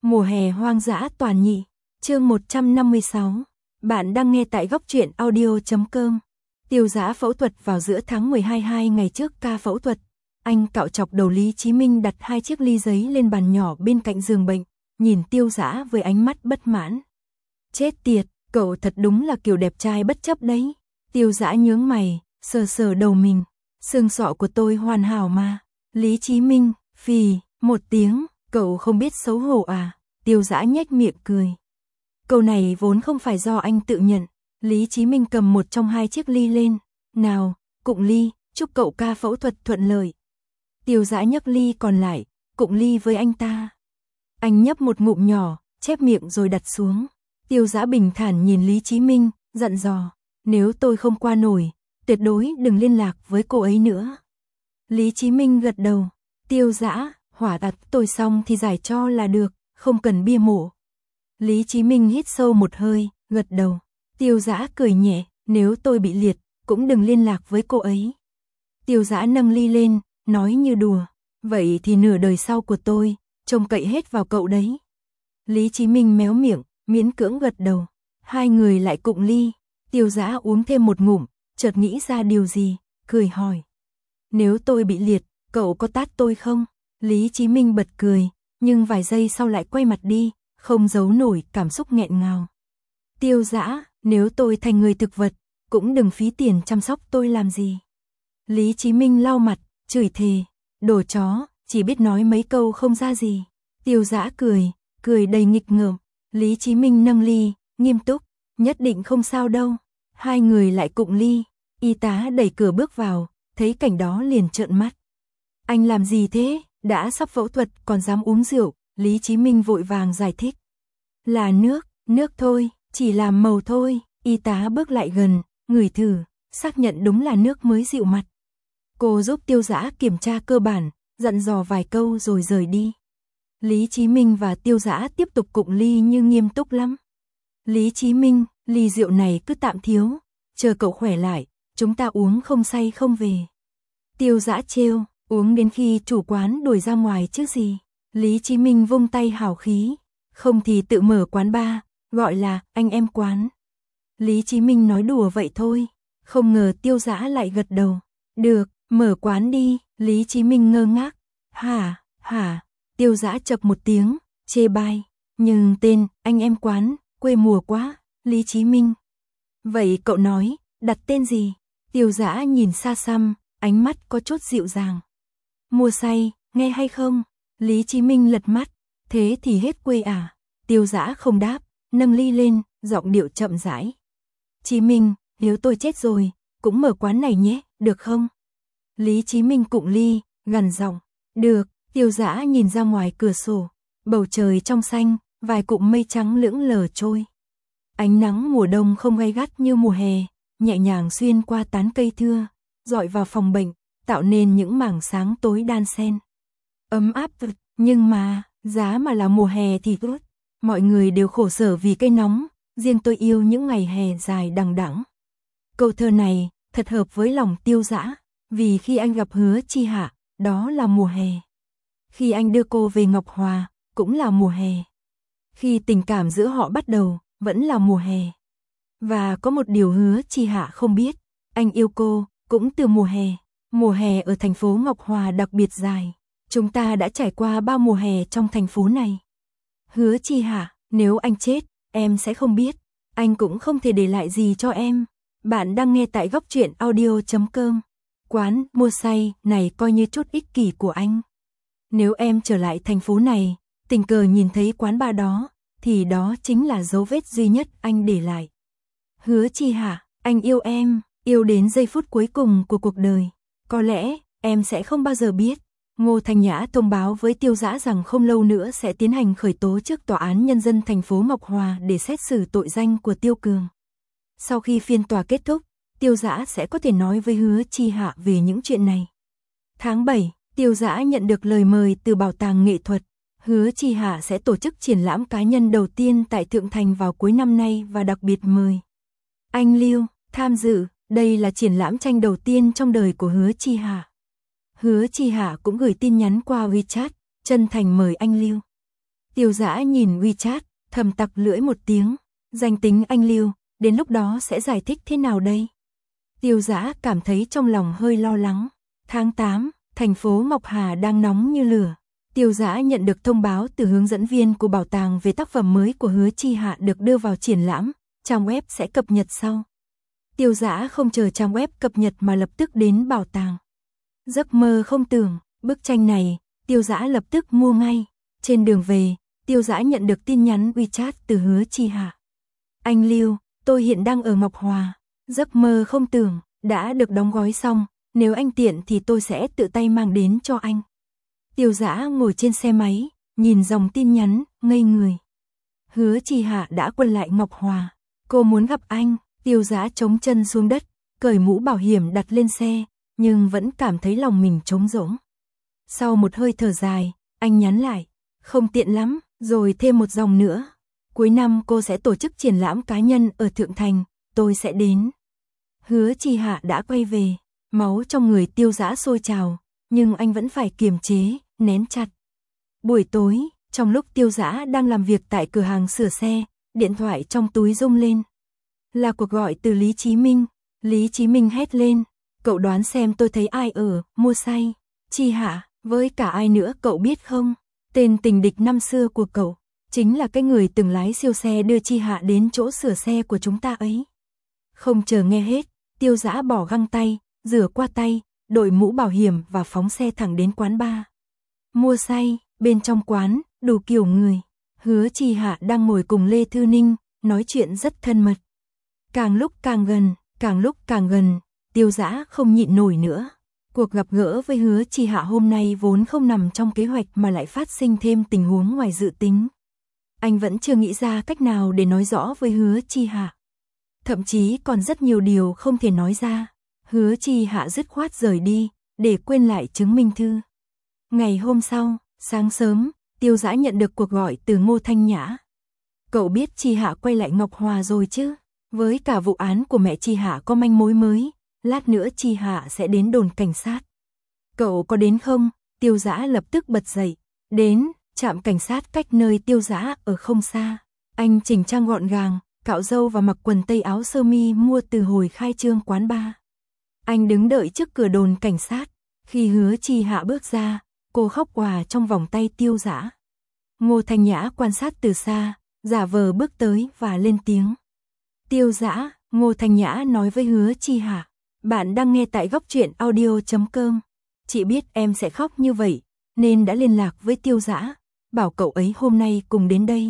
Mùa hè hoang dã toàn nhị, chương 156. Bạn đang nghe tại góc truyện audio.com. Tiêu Dã phẫu thuật vào giữa tháng 12 2 ngày trước ca phẫu thuật. Anh cạo chọc đầu Lý Chí Minh đặt 2 chiếc ly giấy lên bàn nhỏ bên cạnh giường bệnh, nhìn Tiêu Dã với ánh mắt bất mãn. Chết tiệt, cậu thật đúng là kiểu đẹp trai bất chấp đấy. Tiêu Dã nhướng mày, sờ sờ đầu mình. Xương sọ của tôi hoàn hảo mà. Lý Chí Minh, phì, một tiếng, cậu không biết xấu hổ à? Tiêu Dã nhếch miệng cười. Câu này vốn không phải do anh tự nhận. Lý Chí Minh cầm một trong 2 chiếc ly lên. Nào, cụng ly, chúc cậu ca phẫu thuật thuận lợi. Tiêu Dã nhấc ly còn lại, cụng ly với anh ta. Anh nhấp một ngụm nhỏ, chép miệng rồi đặt xuống. Tiêu Dã bình thản nhìn Lý Chí Minh, dặn dò. Nếu tôi không qua nổi, tuyệt đối đừng liên lạc với cô ấy nữa. Lý Chí Minh gật đầu. Tiêu Dã, hỏa tạt tôi xong thì giải cho là được, không cần bia mộ. Lý Chí Minh hít sâu một hơi, gật đầu. Tiêu Dã cười nhẹ, nếu tôi bị liệt, cũng đừng liên lạc với cô ấy. Tiêu Dã nâng ly lên, nói như đùa. Vậy thì nửa đời sau của tôi, trông cậy hết vào cậu đấy. Lý Chí Minh méo miệng, miễn cưỡng gật đầu. Hai người lại cụng ly. Tiêu Dã uống thêm một ngụm, chợt nghĩ ra điều gì, cười hỏi. Nếu tôi bị liệt, cậu có tát tôi không? Lý Chí Minh bật cười, nhưng vài giây sau lại quay mặt đi, không giấu nổi cảm xúc nghẹn ngào. Tiêu Dã, nếu tôi thành người thực vật, cũng đừng phí tiền chăm sóc tôi làm gì. Lý Chí Minh lau mặt, chửi thề, đồ chó, chỉ biết nói mấy câu không ra gì. Tiêu Dã cười, cười đầy nghịch ngợm. Lý Chí Minh nâng ly, nghiêm túc, nhất định không sao đâu. Hai người lại cụng ly, y tá đẩy cửa bước vào, thấy cảnh đó liền trợn mắt. Anh làm gì thế, đã sắp phẫu thuật còn dám uống rượu, Lý Chí Minh vội vàng giải thích. Là nước thôi, chỉ làm màu thôi, y tá bước lại gần, ngửi thử, xác nhận đúng là nước mới dịu mặt. Cô giúp Tiêu Dã kiểm tra cơ bản, dặn dò vài câu rồi rời đi. Lý Chí Minh và Tiêu Dã tiếp tục cụng ly như nghiêm túc lắm. Lý Chí Minh, ly rượu này cứ tạm thiếu, chờ cậu khỏe lại, chúng ta uống không say không về. Tiêu Dã trêu, uống đến khi chủ quán đuổi ra ngoài chứ gì. Lý Chí Minh vung tay hào khí, không thì tự mở quán bar, gọi là anh em quán. Lý Chí Minh nói đùa vậy thôi, không ngờ Tiêu Dã lại gật đầu. Được, mở quán đi, Lý Chí Minh ngơ ngác. Hả, Tiêu Dã chập một tiếng, chê bai, nhưng tên anh em quán, quê mùa quá, Lý Chí Minh. Vậy cậu nói, đặt tên gì? Tiêu Dã nhìn xa xăm, ánh mắt có chút dịu dàng. Mua say, nghe hay không? Lý Chí Minh lật mắt, thế thì hết quê à? Tiêu Dã không đáp, nâng ly lên, giọng điệu chậm rãi. Chí Minh, nếu tôi chết rồi, cũng mở quán này nhé, được không? Lý Chí Minh cụng ly, gằn giọng, được. Tiêu Dã nhìn ra ngoài cửa sổ, bầu trời trong xanh, vài cụm mây trắng lững lờ trôi. Ánh nắng mùa đông không gay gắt như mùa hè, nhẹ nhàng xuyên qua tán cây thưa, rọi vào phòng bệnh, tạo nên những mảng sáng tối đan xen. Ấm áp thật, nhưng mà, giá mà là mùa hè thì tốt. Mọi người đều khổ sở vì cây nóng, riêng tôi yêu những ngày hè dài đằng đẵng. Câu thơ này thật hợp với lòng Tiêu Dã, vì khi anh gặp Hứa Chi Hạ, đó là mùa hè. Khi anh đưa cô về Ngọc Hòa, cũng là mùa hè. Khi tình cảm giữa họ bắt đầu, vẫn là mùa hè. Và có một điều Hứa Chi Hạ không biết, anh yêu cô, cũng từ mùa hè. Mùa hè ở thành phố Ngọc Hòa đặc biệt dài. Chúng ta đã trải qua bao mùa hè trong thành phố này. Hứa Chi Hạ, nếu anh chết, em sẽ không biết. Anh cũng không thể để lại gì cho em. Bạn đang nghe tại góc truyện audio.com. Quán mua say này coi như chút ích kỷ của anh. Nếu em trở lại thành phố này, tình cờ nhìn thấy quán bar đó, thì đó chính là dấu vết duy nhất anh để lại. Hứa Chi Hạ, anh yêu em, yêu đến giây phút cuối cùng của cuộc đời. Có lẽ, em sẽ không bao giờ biết. Ngô Thanh Nhã thông báo với Tiêu Dã rằng không lâu nữa sẽ tiến hành khởi tố trước Tòa án Nhân dân thành phố Ngọc Hòa để xét xử tội danh của Tiêu Cường. Sau khi phiên tòa kết thúc, Tiêu Dã sẽ có thể nói với Hứa Chi Hạ về những chuyện này. Tháng 7, Tiêu Dã nhận được lời mời từ Bảo tàng Nghệ thuật. Hứa Chi Hạ sẽ tổ chức triển lãm cá nhân đầu tiên tại Thượng Thành vào cuối năm nay và đặc biệt mời anh Lưu tham dự. Đây là triển lãm tranh đầu tiên trong đời của Hứa Chi Hạ. Hứa Chi Hạ cũng gửi tin nhắn qua WeChat, chân thành mời anh Lưu. Tiêu Dã nhìn WeChat, thầm tặc lưỡi một tiếng, danh tính anh Lưu, đến lúc đó sẽ giải thích thế nào đây? Tiêu Dã cảm thấy trong lòng hơi lo lắng. Tháng 8, thành phố Ngọc Hà đang nóng như lửa. Tiêu Dã nhận được thông báo từ hướng dẫn viên của bảo tàng về tác phẩm mới của Hứa Chi Hạ được đưa vào triển lãm, trang web sẽ cập nhật sau. Tiêu Dã không chờ trang web cập nhật mà lập tức đến bảo tàng. Giấc mơ không tưởng, bức tranh này, Tiêu Dã lập tức mua ngay. Trên đường về, Tiêu Dã nhận được tin nhắn WeChat từ Hứa Chi Hạ. Anh Lưu, tôi hiện đang ở Ngọc Hòa. Giấc mơ không tưởng, đã được đóng gói xong, nếu anh tiện thì tôi sẽ tự tay mang đến cho anh. Tiêu Dã ngồi trên xe máy, nhìn dòng tin nhắn, ngây người. Hứa Chi Hạ đã quay lại Ngọc Hòa. Cô muốn gặp anh. Tiêu Dã chống chân xuống đất, cởi mũ bảo hiểm đặt lên xe, nhưng vẫn cảm thấy lòng mình trống rỗng. Sau một hơi thở dài, anh nhắn lại, không tiện lắm, rồi thêm một dòng nữa. Cuối năm cô sẽ tổ chức triển lãm cá nhân ở Thượng Thành, tôi sẽ đến. Hứa Chi Hạ đã quay về, máu trong người Tiêu Dã sôi trào, nhưng anh vẫn phải kiềm chế, nén chặt. Buổi tối, trong lúc Tiêu Dã đang làm việc tại cửa hàng sửa xe, điện thoại trong túi rung lên. Là cuộc gọi từ Lý Chí Minh. Lý Chí Minh hét lên, cậu đoán xem tôi thấy ai ở, mua say. Chi Hạ, với cả ai nữa cậu biết không? Tên tình địch năm xưa của cậu, chính là cái người từng lái siêu xe đưa Chi Hạ đến chỗ sửa xe của chúng ta ấy. Không chờ nghe hết, Tiêu Dã bỏ găng tay, rửa qua tay, đội mũ bảo hiểm và phóng xe thẳng đến quán bar. Mua say, bên trong quán, đủ kiểu người. Hứa Chi Hạ đang ngồi cùng Lê Thư Ninh, nói chuyện rất thân mật. Càng lúc càng gần, Tiêu Dã không nhịn nổi nữa. Cuộc gặp gỡ với Hứa Chi Hạ hôm nay vốn không nằm trong kế hoạch mà lại phát sinh thêm tình huống ngoài dự tính. Anh vẫn chưa nghĩ ra cách nào để nói rõ với Hứa Chi Hạ. Thậm chí còn rất nhiều điều không thể nói ra. Hứa Chi Hạ dứt khoát rời đi, để quên lại chứng minh thư. Ngày hôm sau, sáng sớm, Tiêu Dã nhận được cuộc gọi từ Ngô Thanh Nhã. Cậu biết Chi Hạ quay lại Ngọc Hòa rồi chứ? Với cả vụ án của mẹ Chi Hạ có manh mối mới, lát nữa Chi Hạ sẽ đến đồn cảnh sát. Cậu có đến không? Tiêu Dã lập tức bật dậy. Đến, trạm cảnh sát cách nơi Tiêu Dã ở không xa. Anh chỉnh trang gọn gàng, cạo râu và mặc quần tây áo sơ mi mua từ hồi khai trương quán bar. Anh đứng đợi trước cửa đồn cảnh sát. Khi Hứa Chi Hạ bước ra, cô khóc òa trong vòng tay Tiêu Dã. Ngô Thanh Nhã quan sát từ xa, giả vờ bước tới và lên tiếng. Tiêu Dã, Ngô Thanh Nhã nói với Hứa Chi Hạ. Bạn đang nghe tại gocchuyenaudio.com. Chị biết em sẽ khóc như vậy, nên đã liên lạc với Tiêu Dã, bảo cậu ấy hôm nay cùng đến đây.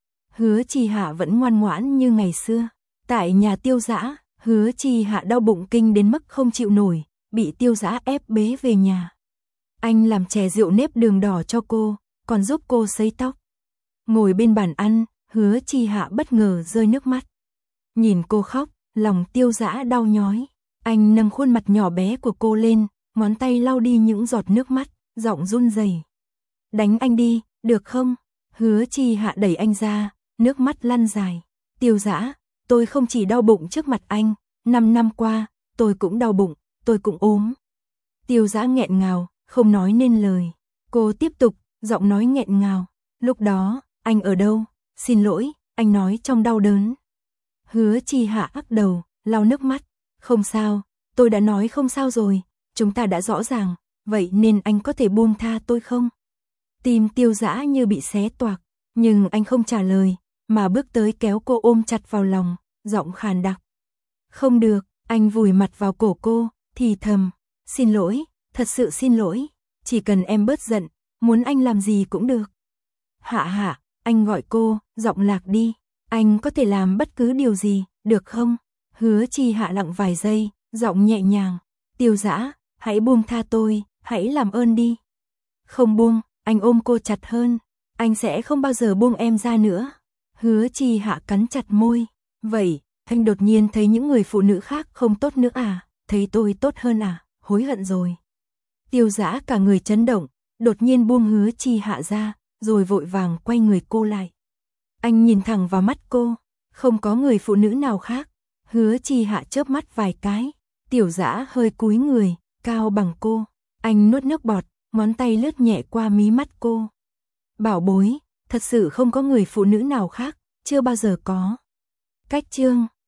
Hứa Chi Hạ vẫn ngoan ngoãn như ngày xưa. Tại nhà Tiêu Dã, Hứa Chi Hạ đau bụng kinh đến mức không chịu nổi, bị Tiêu Dã ép bế về nhà. Anh làm chè rượu nếp đường đỏ cho cô, còn giúp cô sấy tóc. Ngồi bên bàn ăn, Hứa Chi Hạ bất ngờ rơi nước mắt. Nhìn cô khóc, lòng Tiêu Dã đau nhói. Anh nâng khuôn mặt nhỏ bé của cô lên, ngón tay lau đi những giọt nước mắt, giọng run rẩy. Đánh anh đi, được không? Hứa Chi Hạ đẩy anh ra, nước mắt lăn dài. Tiêu Dã, tôi không chỉ đau bụng trước mặt anh, 5 năm qua, tôi cũng đau bụng, tôi cũng ốm. Tiêu Dã nghẹn ngào, không nói nên lời. Cô tiếp tục, giọng nói nghẹn ngào. Lúc đó, anh ở đâu? Xin lỗi, anh nói trong đau đớn. Hứa Chi Hạ ắc đầu, lau nước mắt. Không sao, tôi đã nói không sao rồi, chúng ta đã rõ ràng, vậy nên anh có thể buông tha tôi không? Tim Tiêu Dã như bị xé toạc, nhưng anh không trả lời, mà bước tới kéo cô ôm chặt vào lòng, giọng khàn đặc. Không được, anh vùi mặt vào cổ cô, thì thầm, xin lỗi, thật sự xin lỗi, chỉ cần em bớt giận, muốn anh làm gì cũng được. Hạ Hạ, anh gọi cô, giọng lạc đi, anh có thể làm bất cứ điều gì, được không? Hứa Chi Hạ lặng vài giây, giọng nhẹ nhàng, Tiêu Dã, hãy buông tha tôi, hãy làm ơn đi. Không buông, anh ôm cô chặt hơn, anh sẽ không bao giờ buông em ra nữa. Hứa Chi Hạ cắn chặt môi, vậy, anh đột nhiên thấy những người phụ nữ khác không tốt nữa à, thấy tôi tốt hơn à, hối hận rồi. Tiêu Dã cả người chấn động, đột nhiên buông Hứa Chi Hạ ra, rồi vội vàng quay người cô lại. Anh nhìn thẳng vào mắt cô, không có người phụ nữ nào khác. Hứa Chi Hạ chớp mắt vài cái, Tiêu Dã hơi cúi người, cao bằng cô. Anh nuốt nước bọt, ngón tay lướt nhẹ qua mí mắt cô. Bảo bối, Thật sự không có người phụ nữ nào khác, chưa bao giờ có. Cách chương